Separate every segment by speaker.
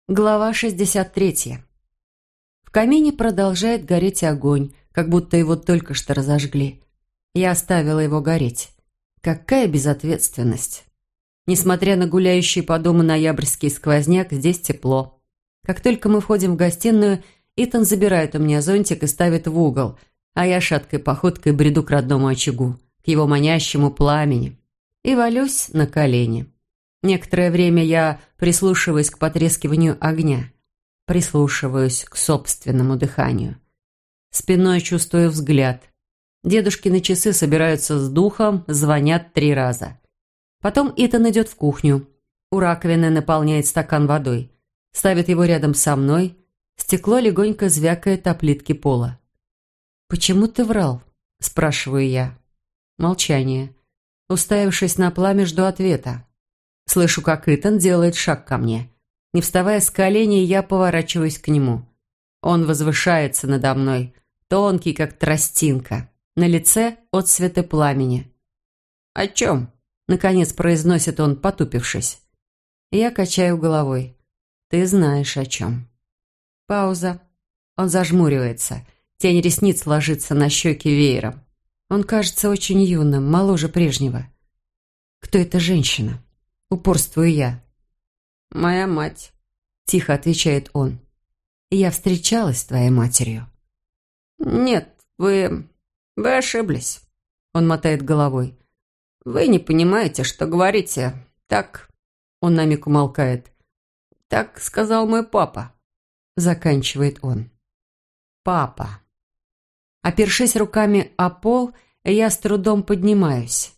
Speaker 1: Глава 63. В камине продолжает гореть огонь, как будто его только что разожгли. Я оставила его гореть. Какая безответственность. Несмотря на гуляющий по дому ноябрьский сквозняк, здесь тепло. Как только мы входим в гостиную, Итан забирает у меня зонтик и ставит в угол, а я шаткой походкой бреду к родному очагу, к его манящему пламени, и валюсь на колени. Некоторое время я прислушиваюсь к потрескиванию огня, прислушиваюсь к собственному дыханию. Спиной чувствую взгляд. Дедушкины часы собираются с духом, звонят 3 раза. Потом Итан идет в кухню. У раковины наполняет стакан водой. Ставит его рядом со мной. Стекло легонько звякает о плитке пола. «Почему ты врал?» – спрашиваю я. Молчание. Уставившись на пламя, жду ответа. Слышу, как Итан делает шаг ко мне. Не вставая с коленей, я поворачиваюсь к нему. Он возвышается надо мной, тонкий, как тростинка. На лице отсветы пламени. «О чем?» – наконец произносит он, потупившись. Я качаю головой. «Ты знаешь, о чем». Пауза. Он зажмуривается. Тень ресниц ложится на щеки веером. Он кажется очень юным, моложе прежнего. «Кто эта женщина?» Упорствую я. «Моя мать», – тихо отвечает он. «Я встречалась с твоей матерью». «Нет, вы ошиблись», – он мотает головой. «Вы не понимаете, что говорите. Так...» – он на миг умолкает. «Так сказал мой папа», – заканчивает он. «Папа». Опершись руками о пол, я с трудом поднимаюсь.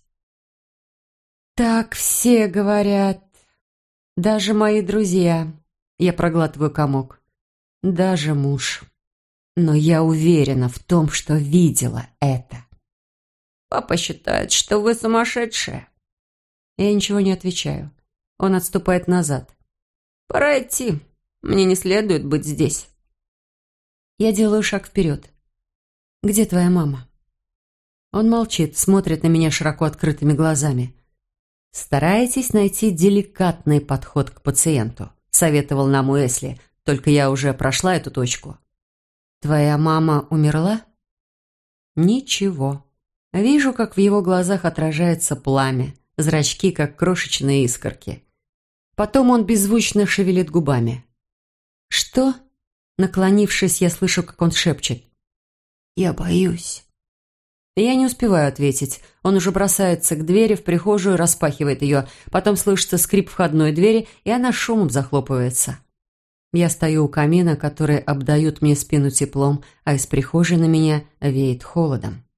Speaker 1: «Так все говорят. Даже мои друзья». Я проглатываю комок. «Даже муж. Но я уверена в том, что видела это». «Папа считает, что вы сумасшедшая». Я ничего не отвечаю. Он отступает назад. «Пора идти. Мне не следует быть здесь». Я делаю шаг вперед. «Где твоя мама?» Он молчит, смотрит на меня широко открытыми глазами. «Старайтесь найти деликатный подход к пациенту», — советовал нам Уэсли, только я уже прошла эту точку. «Твоя мама умерла?» «Ничего. Вижу, как в его глазах отражается пламя, зрачки, как крошечные искорки. Потом он беззвучно шевелит губами. «Что?» Наклонившись, я слышу, как он шепчет. «Я боюсь». Я не успеваю ответить. Он уже бросается к двери в прихожую, распахивает ее. Потом слышится скрип входной двери, и она шумом захлопывается. Я стою у камина, который обдает мне спину теплом, а из прихожей на меня веет холодом.